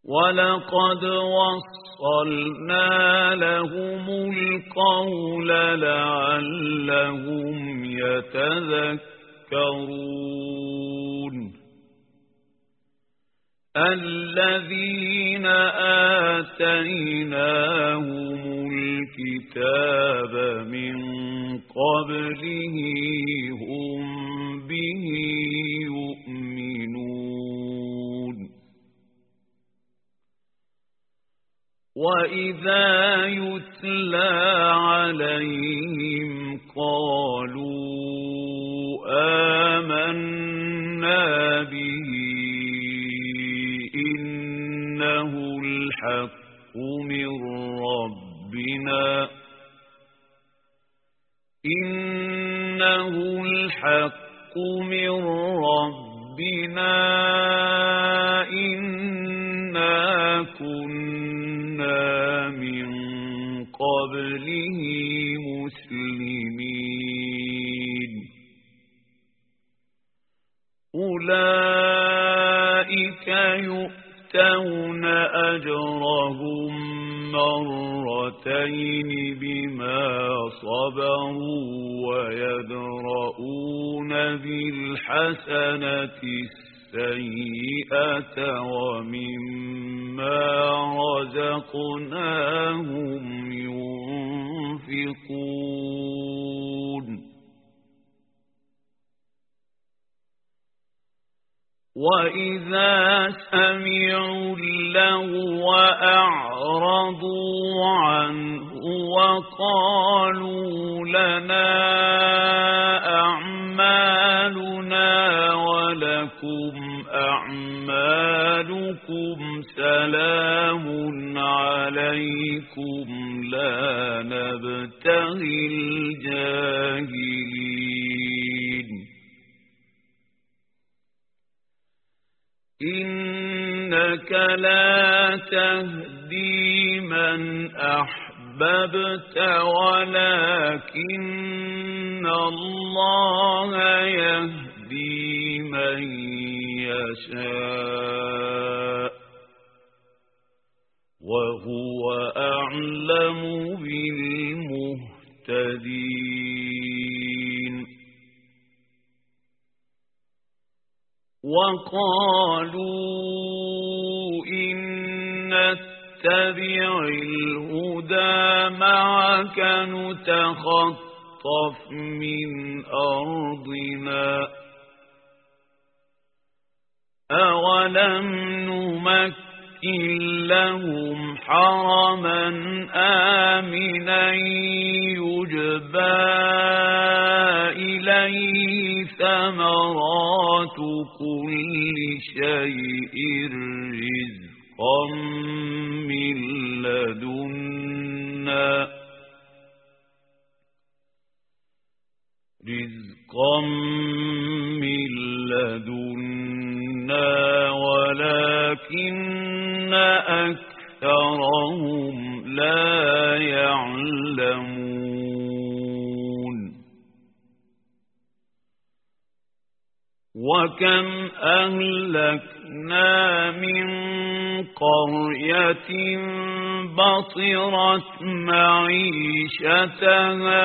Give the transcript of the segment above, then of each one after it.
وَلَقَدْ وَصَّلْنَا لَهُمُ الْقَوْلَ لَعَلَّهُمْ يَتَذَكَّرُونَ الَّذِينَ آتَيْنَاهُمُ الْكِتَابَ مِنْ قَبْلِهِ هُمْ بِهِ يُؤْمِنُونَ وَإِذَا يُتْلَى عَلَيْهِمْ قَالُوا آمَنَّا بِهِ إِنَّهُ الْحَقُّ مِنْ رَبِّنَا إِنَّا كُنَّا مِنْ قَبْلِهِ مُسْلِمِينَ أُولَئِكَ يُؤْتَوْنَ أَجْرَهُمْ مرتين بما صبروا ويدرؤون بالحسنة السيئة ومما رزقناهم ينفقون وَإِذَا سَمِعُوا اللَّغْوَ أَعْرَضُوا عَنْهُ وَقَالُوا لَنَا أَعْمَالُنَا وَلَكُمْ أَعْمَالُكُمْ سَلَامٌ عَلَيْكُمْ لَا نَبْتَغِي الْجَاهِلِينَ إِنَّكَ لَا تَهْدِي مَنْ أَحْبَبْتَ وَلَكِنَّ اللَّهَ يَهْدِي مَنْ يَشَاءُ وَهُوَ أَعْلَمُ بِالْمُهْتَدِينَ وَقَالُوا إِن نَّتَّبِعِ الْهُدَى مَعَكَ نُتَخَطَّفْ مِنْ أَرْضِنَا أَوَلَمْ نُمَكِّنْ لَهُمْ حَرَمًا آمِنًا يُجْبَى إِلَيْهِ ثَمَرَاتُ كُلِّ شَيْءٍ رِزْقًا مِنْ لَدُنَّا وَلَكِنَّ أَكْثَرَهُمْ لَا يَعْلَمُونَ وَكَمْ أَهْلَكْنَا مِنْ قَرْيَةٍ بَطِرَتْ مَعِيشَتَهَا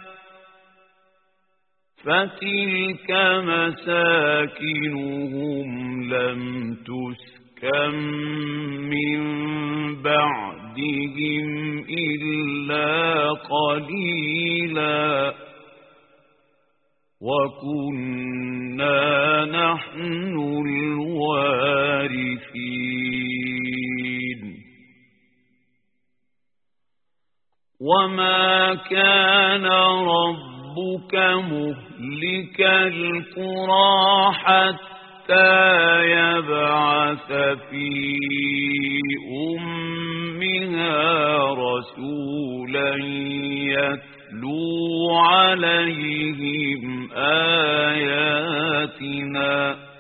فَتِلْكَ مَسَاكِنُهُمْ لَمْ تُسْكَنْ مِنْ بَعْدِهِمْ إِلَّا قَلِيلًا وَكُنَّا نَحْنُ الْوَارِثِينَ وَمَا كَانَ رَبُّكَ مُهْلِكَ الْقُرَى حَتَّى يَبْعَثَ فِي أُمِّهَا رَسُولًا يَتْلُو عَلَيْهِمْ آيَاتِنَا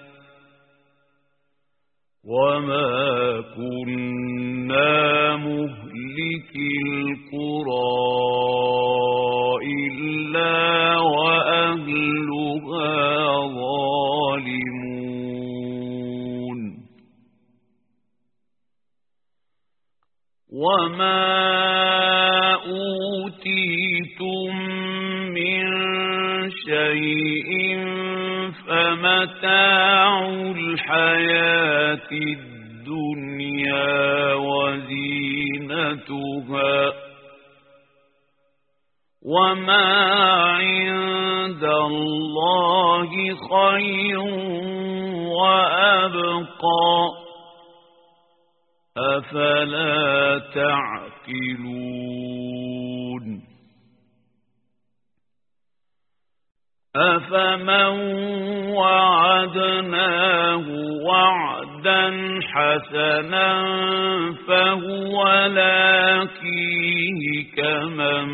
وَمَا كُنَّا مُهْلِكِي الْقُرَى إِلَّا وَأَهْلُهَا ظَالِمُونَ وما أوتيتم من شيء فمتاع الحياة الدنيا وزينتها وما عند الله خير وأبقى أفلا تعقلون أفمن وعدناه وعدا حسنا فهو لاقيه كمن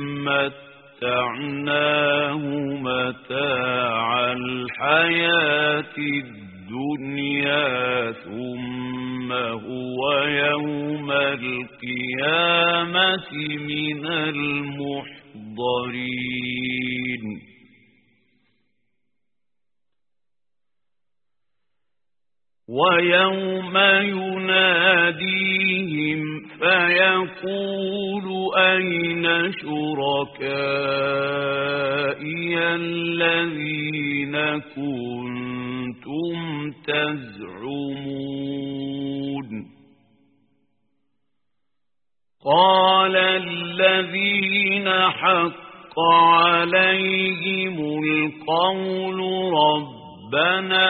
متعناه متاع الحياة الدنيا ثم هو يوم القيامة من المحضرين ويوم يناديهم فيقول أين شركائي الذين كنتم تزعمون قال الذين حق عليهم القول ربنا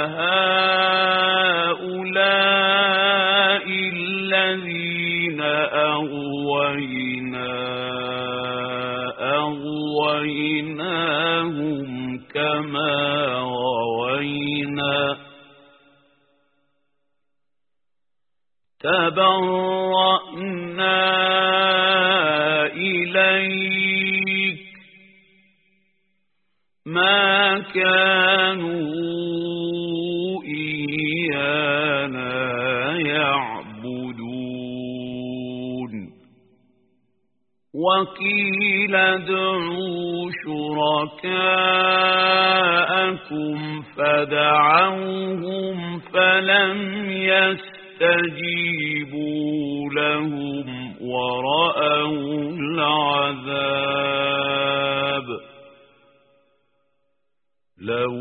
هؤلاء الذين أغويناهم كما غوينا تبرأنا إليك ما كانوا إيانا يعبدون وقيل ادعوا شركاءكم فدعوهم فلم يستجيبوا لهم ورأوا العذاب لو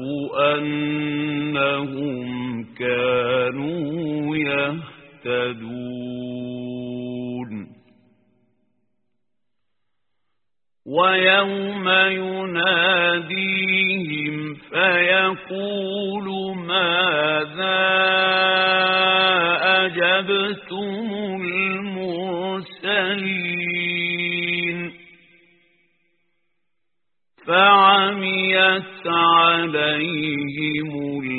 أنهم كانوا يهتدون ويوم يناديهم فيقول ماذا أجبتم المرسلين فعميت عليهم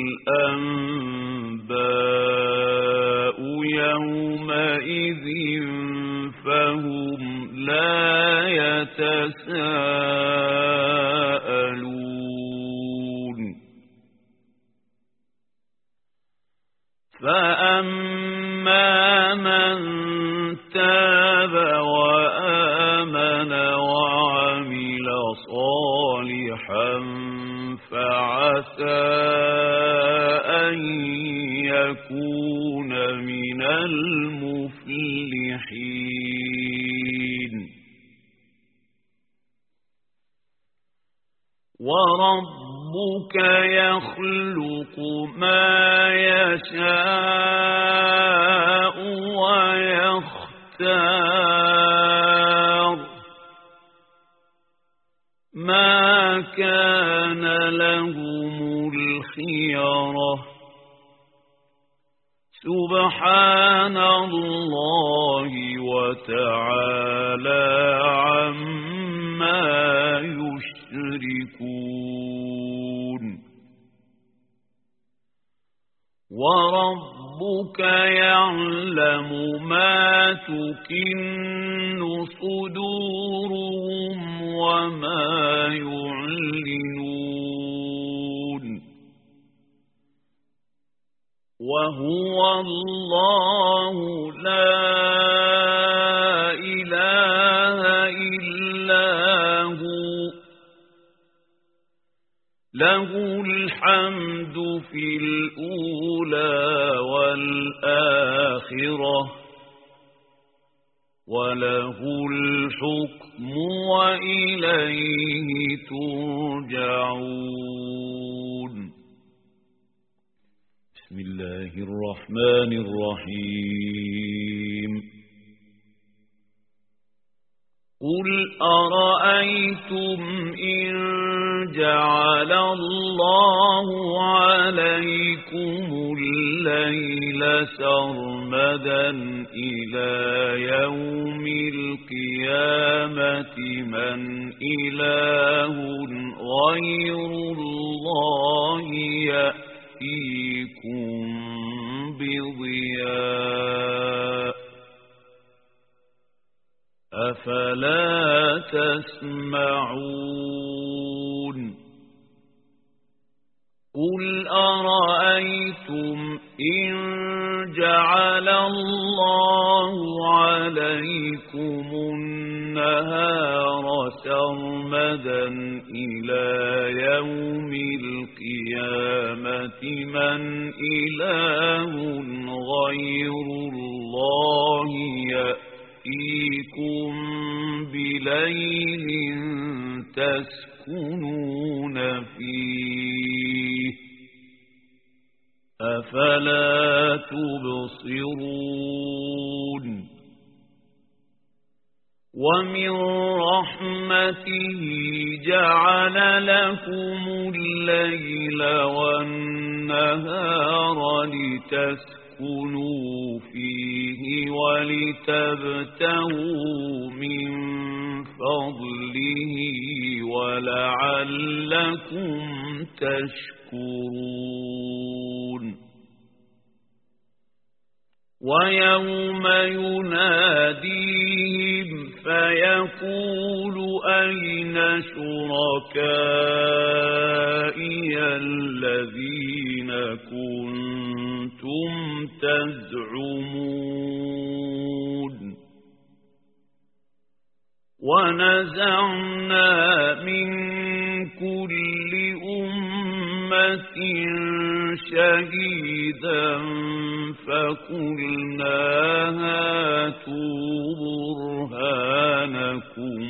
الأنباء يومئذ فهم لا يتساءلون فأما من تاب وآمن وعمل صالحا فعسى أن يكون من المفلحين وربك يخلق ما يشاء ويختار ما كان لهم الخيرة سبحان الله وتعالى عما يشركون وربك يعلم ما تكن صدورهم وما يعلنون وهو الله لا إله إلا هو له الحمد في الأولى والآخرة وله الحكم وإليه ترجعون. بسم الله الرحمن الرحيم. قل أرأيتم إن جعل الله عليكم الليل سرمدا إلى يوم القيامة من إله غير الله يأتيكم بضياء أفلا تسمعون. قل أرأيتم إن جعل الله عليكم النهار سرمدا إلى يوم القيامة من إله غير الله يأتيكم بليل تسكنون فيه أفلا تبصرون. ومن رحمته جعل لكم الليل والنهار لتسكنوا فيه ولتبتغوا من فضله ولعلكم تشكرون. ويوم يناديهم فيقول أين شركائي الذين كنتم تزعمون. ونزعنا من كل أمة شهيدا فقلنا هاتوا برهانكم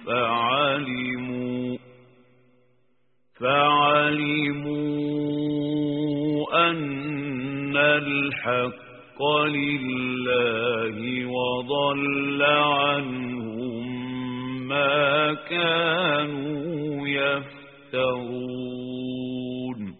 فعلموا أن الحق لله وضل عنهم ما كانوا يفترون.